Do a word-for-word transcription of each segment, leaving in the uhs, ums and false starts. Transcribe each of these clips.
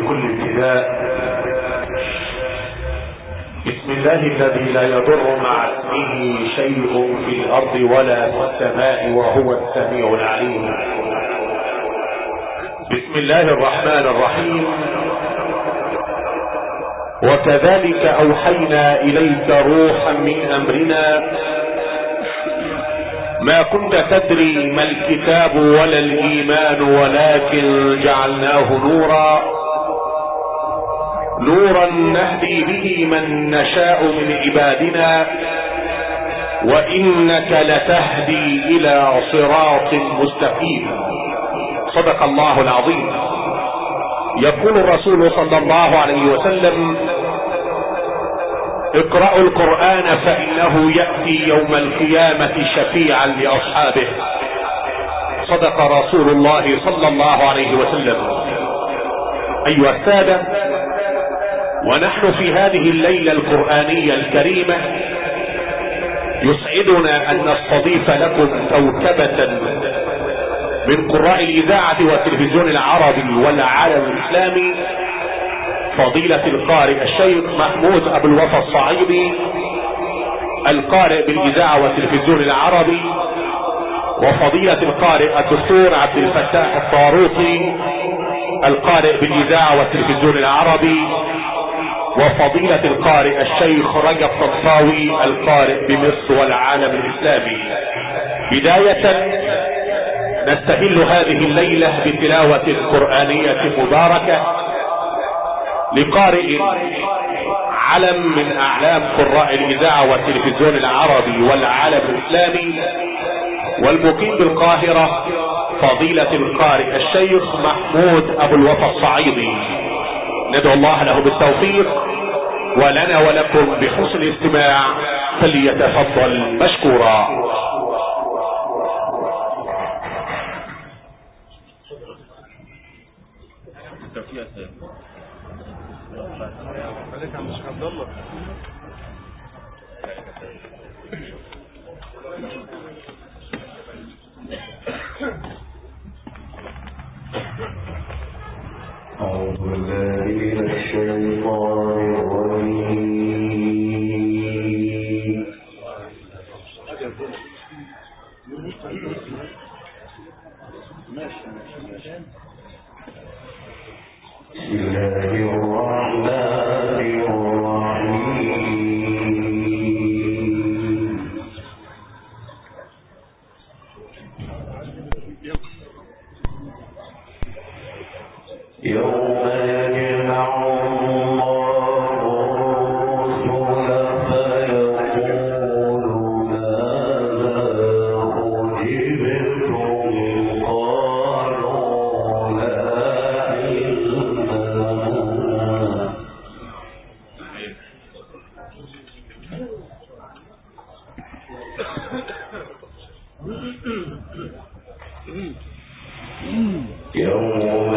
بكل ابتداء. بسم الله الذي لا يضر مع اسمه شيء في الأرض ولا في السماء وهو السميع العليم. بسم الله الرحمن الرحيم. وكذلك أوحينا إليك روحا من أمرنا ما كنت تدري ما الكتاب ولا الإيمان ولكن جعلناه نورا نورا نهدي به من نشاء من عبادنا وإنك لتهدي إلى صراط مستقيم. صدق الله العظيم. يقول الرسول صلى الله عليه وسلم: اقرأوا القرآن فإنه يأتي يوم القيامة شفيعا لأصحابه. صدق رسول الله صلى الله عليه وسلم. أيها السادة، ونحن في هذه الليلة القرآنية الكريمة يسعدنا أن نستضيف لكم كوكبة من قراء الإذاعة والتلفزيون العربي والعالم الإسلامي، فضيلة القارئ الشيخ محمود أبو الوفا الصعيدي، القارئ بالإذاعة والتلفزيون العربي، وفضيلة القارئ الدكتور عبد الفتاح الطاروطي، القارئ بالإذاعة والتلفزيون العربي، وفضيلة القارئ الشيخ رجب طنطاوي، القارئ بمصر والعالم الإسلامي. بداية نستهل هذه الليلة بتلاوة قرآنية مباركة لقارئ علم من أعلام قراء الإذاعة والتلفزيون العربي والعالم الإسلامي، والمقيم بالقاهرة، فضيلة القارئ الشيخ محمود أبو الوفا الصعيدي. ندعو الله له بالتوفيق ولنا ولكم بحسن الاستماع، فليتفضل مشكورا. أعوذ بالله من الشيطان الرجيم. بسم الله الرحمن الرحيم. يوم يجمع الله الرسل فيقول ماذا أجبتم؟ قالوا لا علم لنا. يوم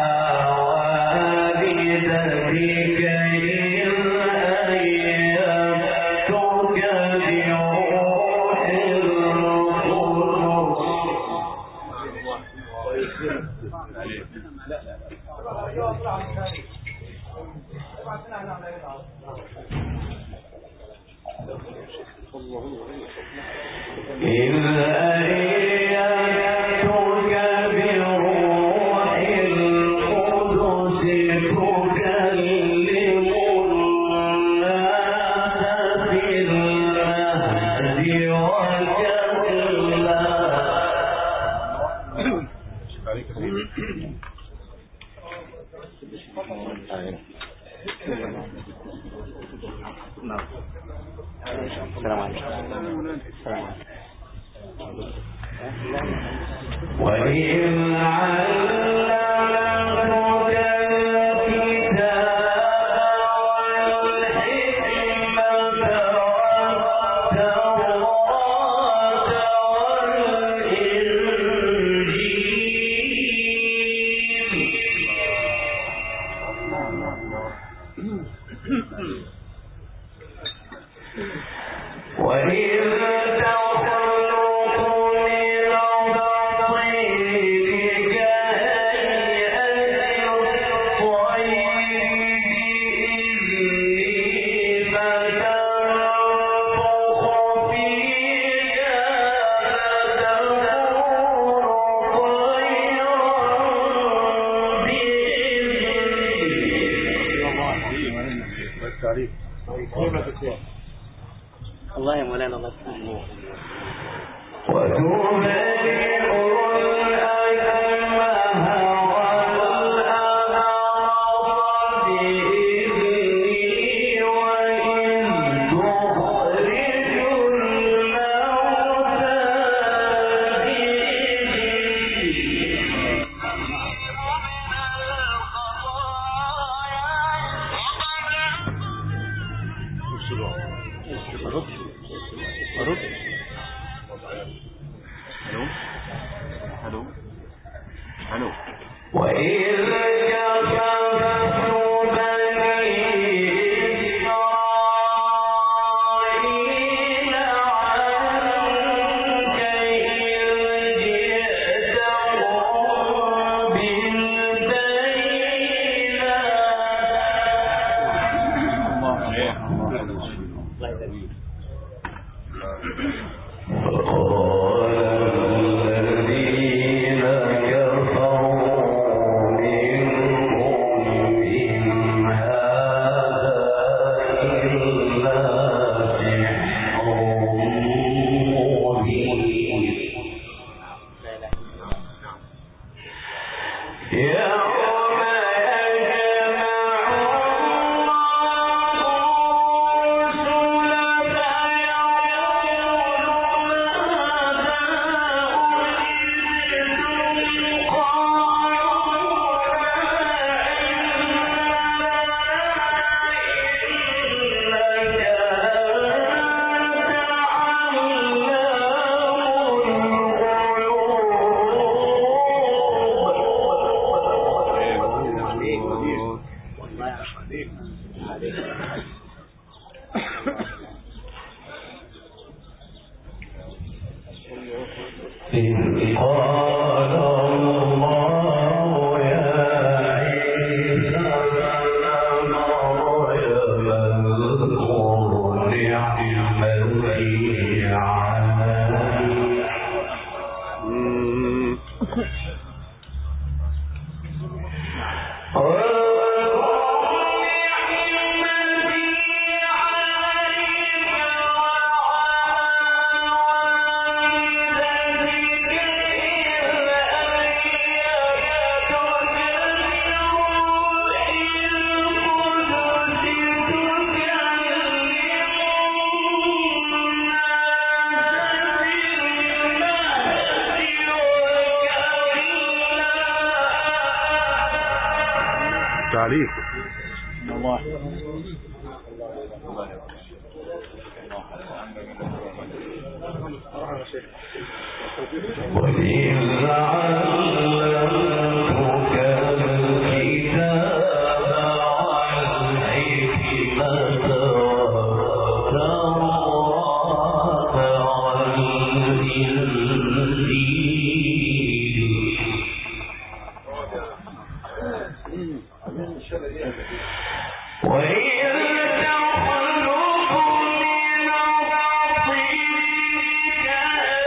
ذلك إذ أيام الله يا مولانا الله يسلمك. تعليق الله وإذ تخلق من الطين كهيئة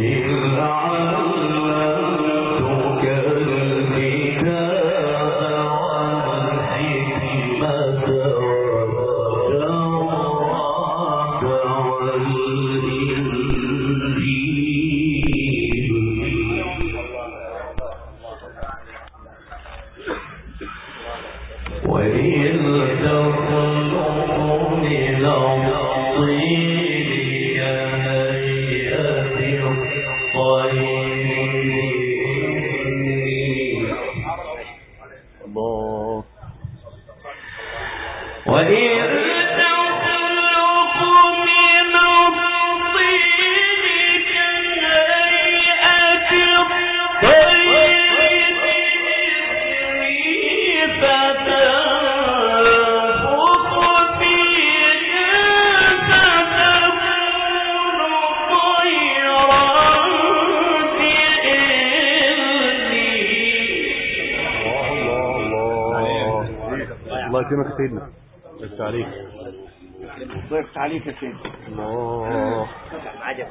يكرمك سيدنا. ضيفت عليك ضيفت عليك يا سيدنا. الله عجب.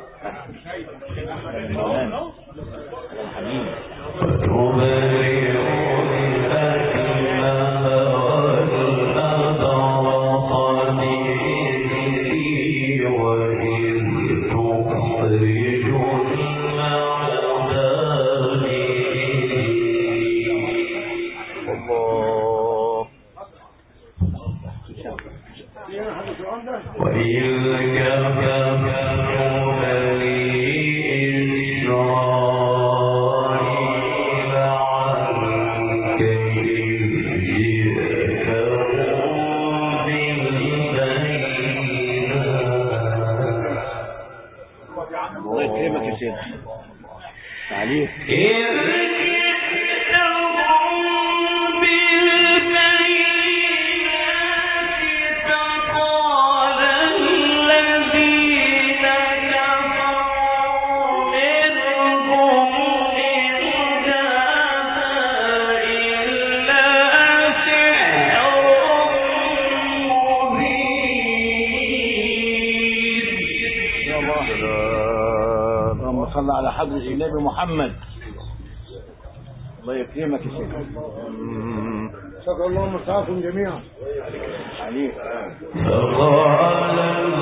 صلى على حضرة النبي محمد. الله يكرمك يا شيخ. شكر الله مساكم جميعا عليك. فقال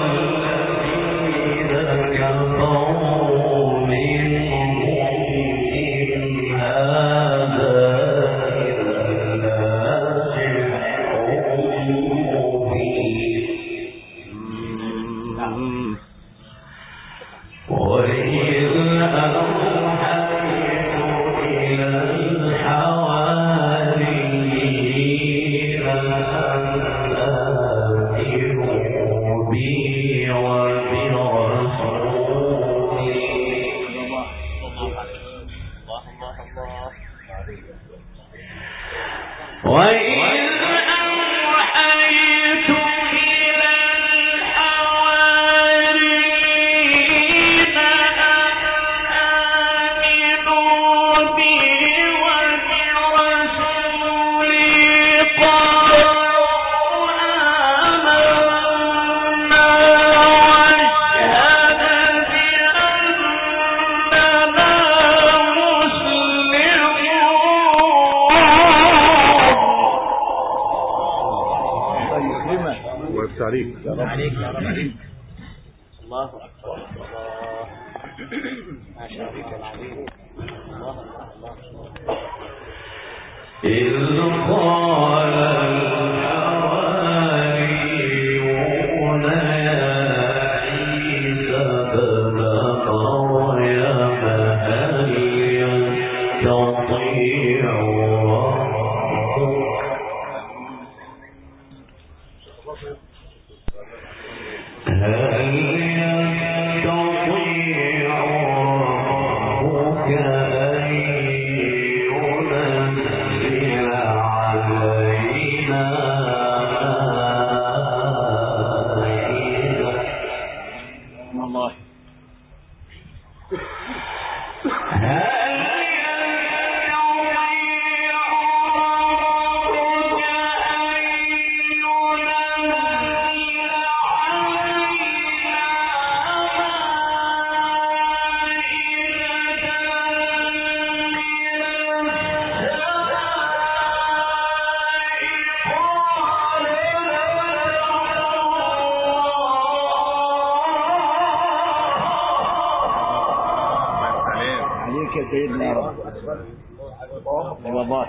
الذين كفروا منهم إن هذا إلا سحر مبين وإذ أوحيت إلى الحواريين أن آمنوا بي وبرسولي وإذ أوحيت إلى الحواريين أن آمنوا بي وبرسولي قالوا آمنا واشهد بأننا مسلمون. وقفت عليك عليك يا رب. الله أكبر. ما شاء الله العظيم. الله الله إذ قال الحواريون يا عيسى ابن مريم هل يستطيع ربك هل يستطيع ربك أن ينزل علينا مائدة والله هل يستطيع ربك أن ينزل علينا عليك يا سيدنا يا رب. والله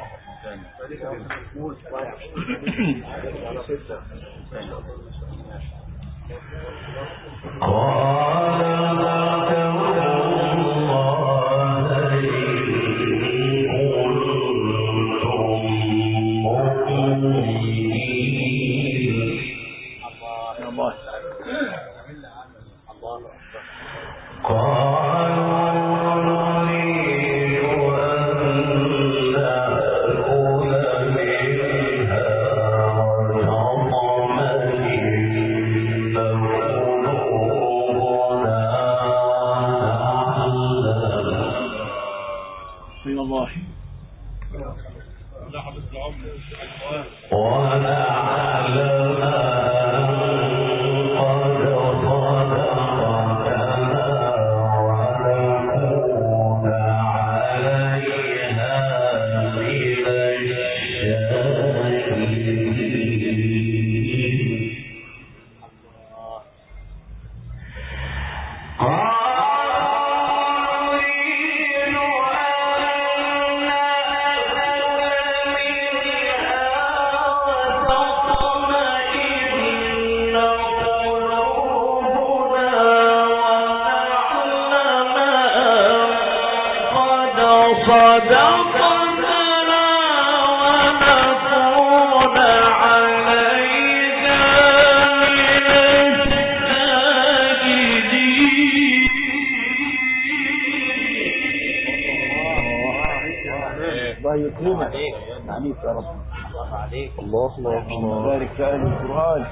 الله الله الله بارك في آل القرآن.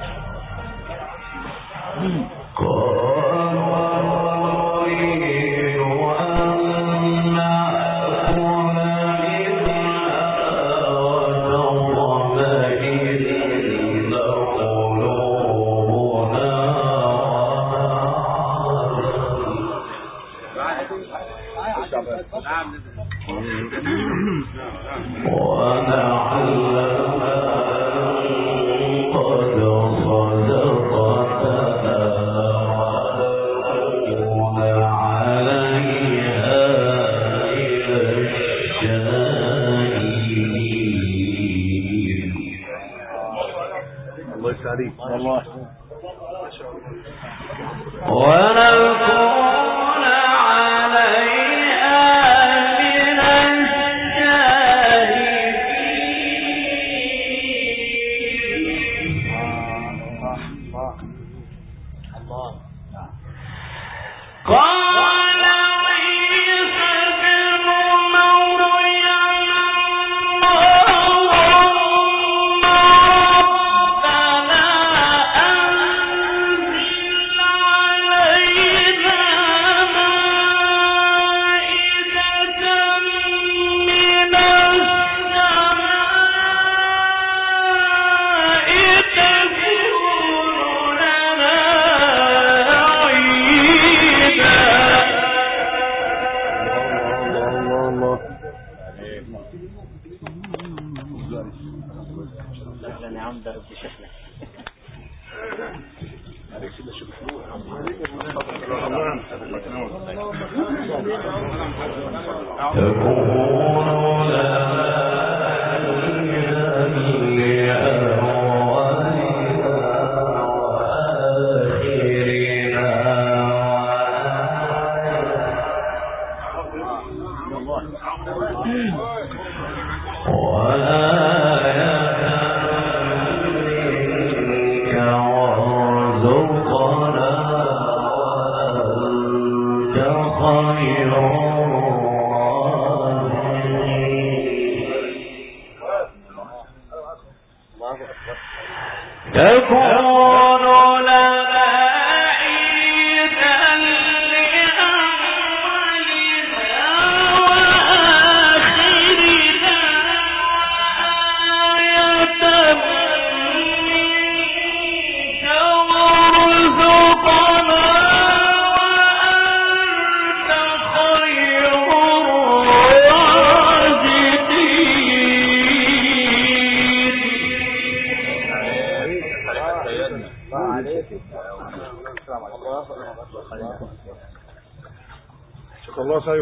الله خير.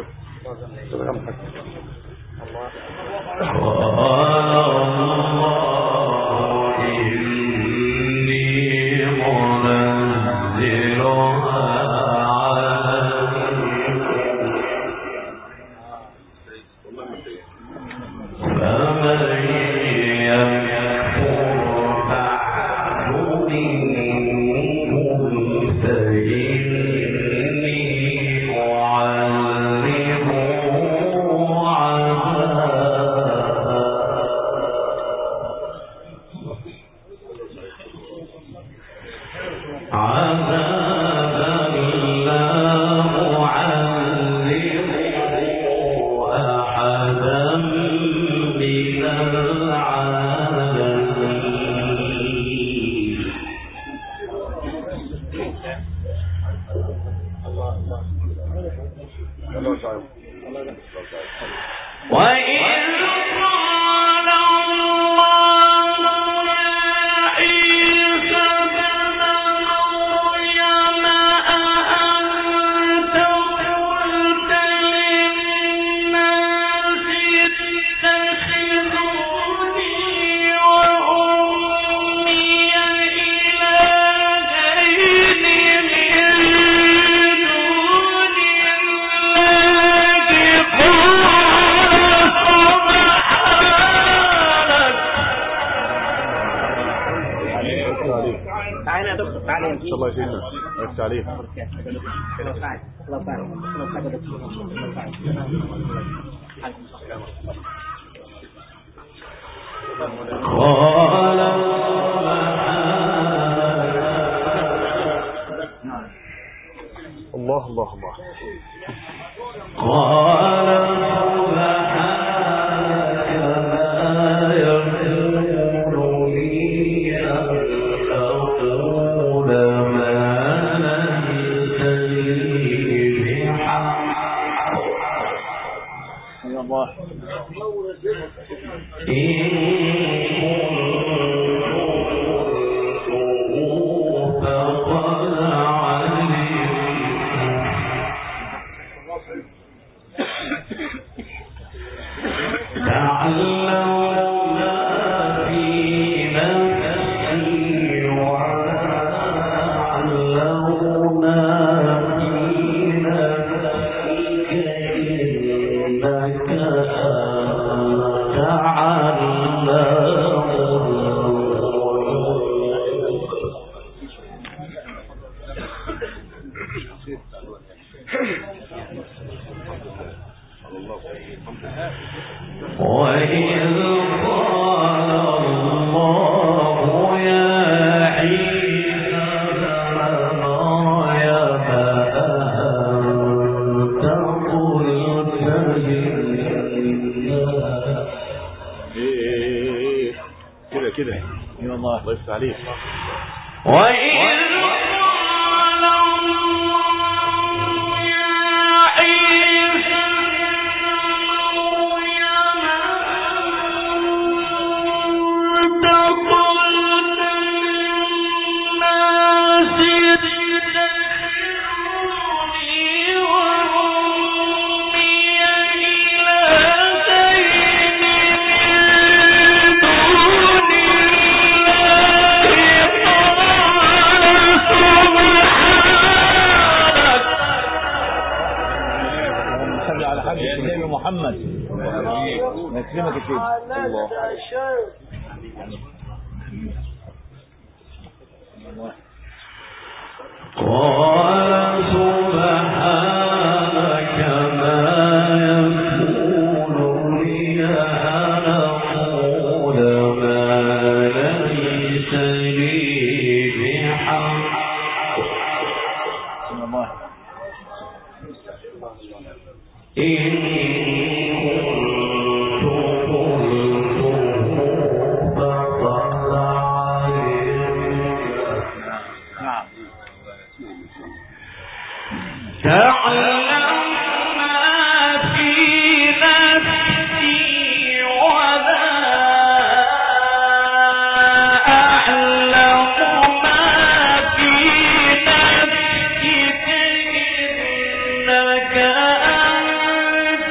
إنك أنت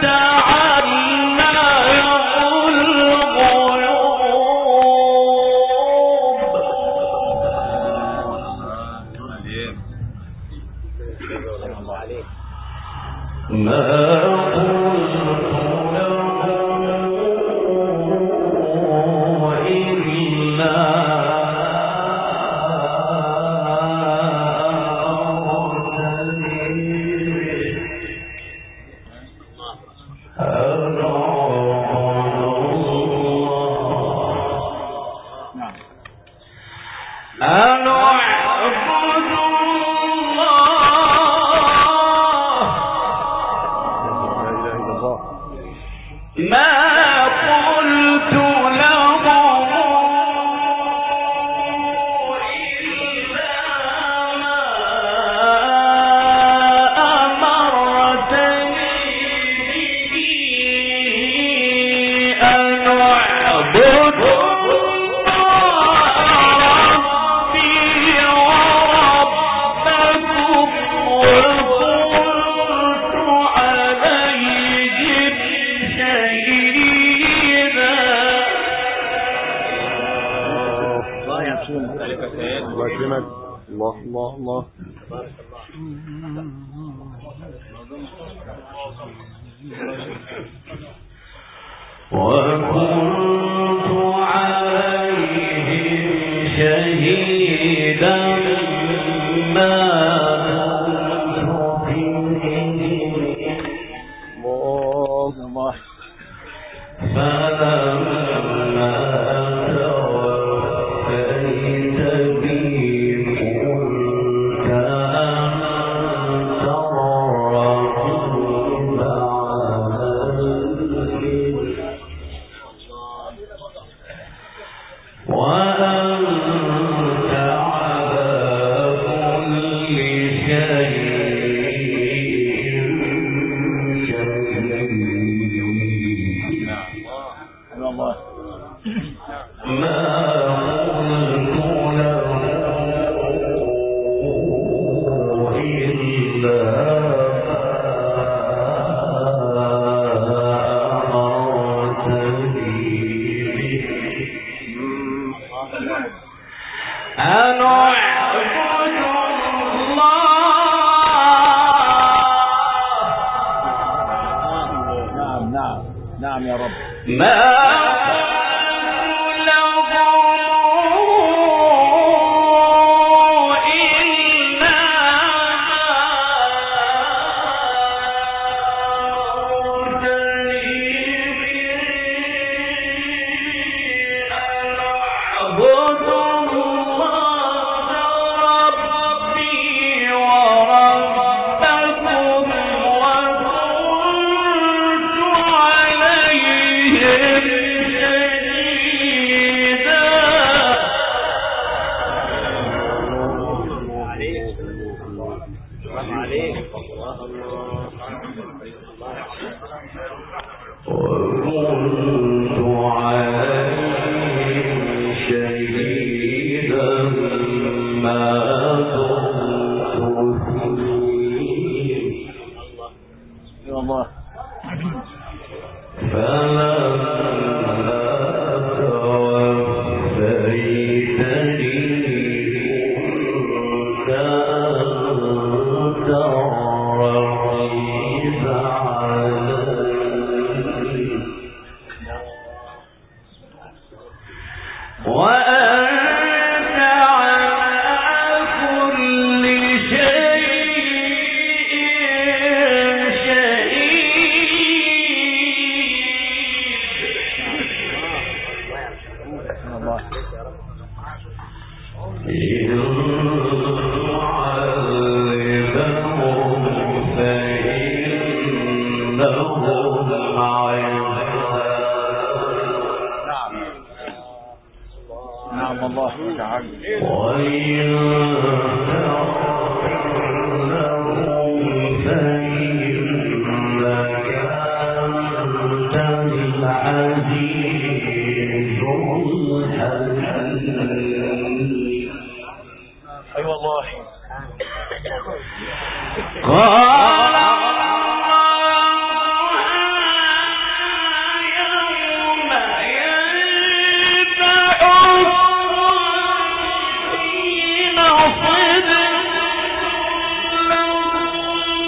صدق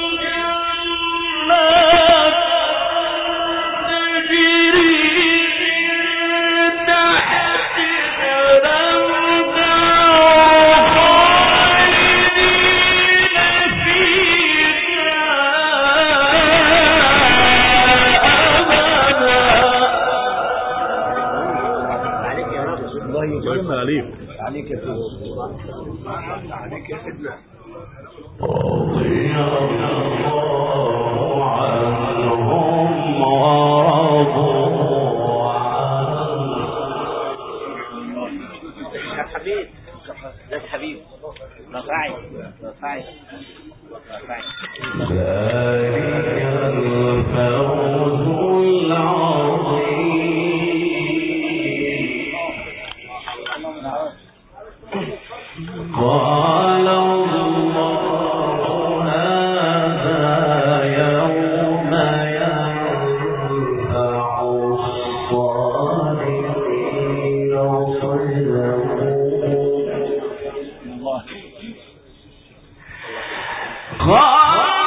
الله عليك. عليك يا سيدي. عليك يا سيدنا. رضي الله عنهم ورضوا عنه. يا حبيب يا حبيب رفعي رفعي رفعي ذلك الفوز العظيم. قال الله هذا يوم ينفع الصادقين صدقهم. قال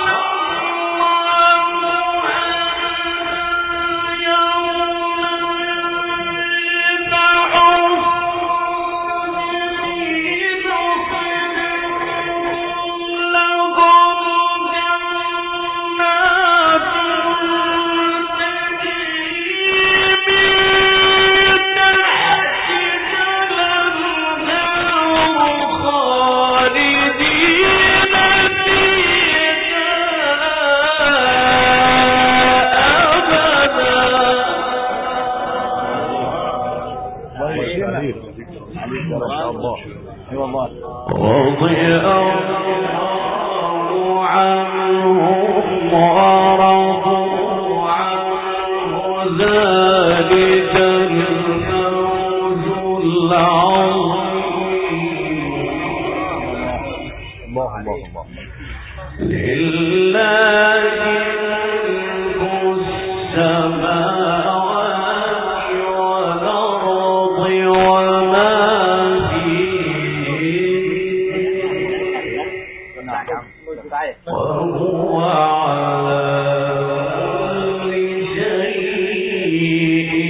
رضي الله عنهم ورضوا عنه ذلك الفوز العظيم. الله الله الله. لله ملك السماوات والأرض وما وهو على كل شيء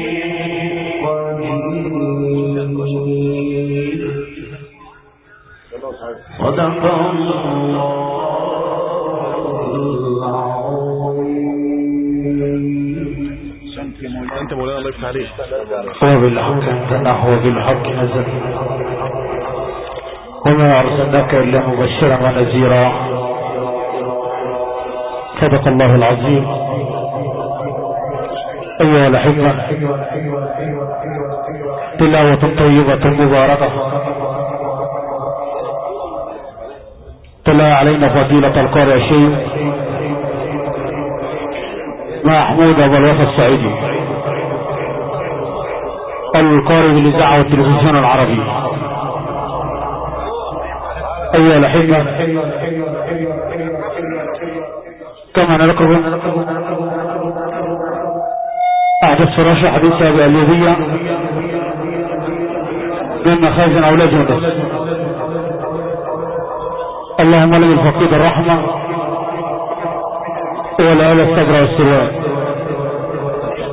قدير. صدق الله العظيم. انت مولانا الله يفتح عليك. وبالحق انتنح وبالحق نزل وما أرسلناك إلا مبشرا ونذيرا. صدق الله العظيم. أيها الأحبة، تلاوة طيبة مباركة تلا علينا فضيلة القارئ الشيخ محمود أبو الوفا السعيدي القارئ بالإذاعة والتلفزيون العربي. أيها الأحبة، كما نذكر أحدث فراشة حديثة باليوبية من مخازن أولاد جندس. اللهم لك الفقيد الرحمة ولا أولى الصبر والسلوان.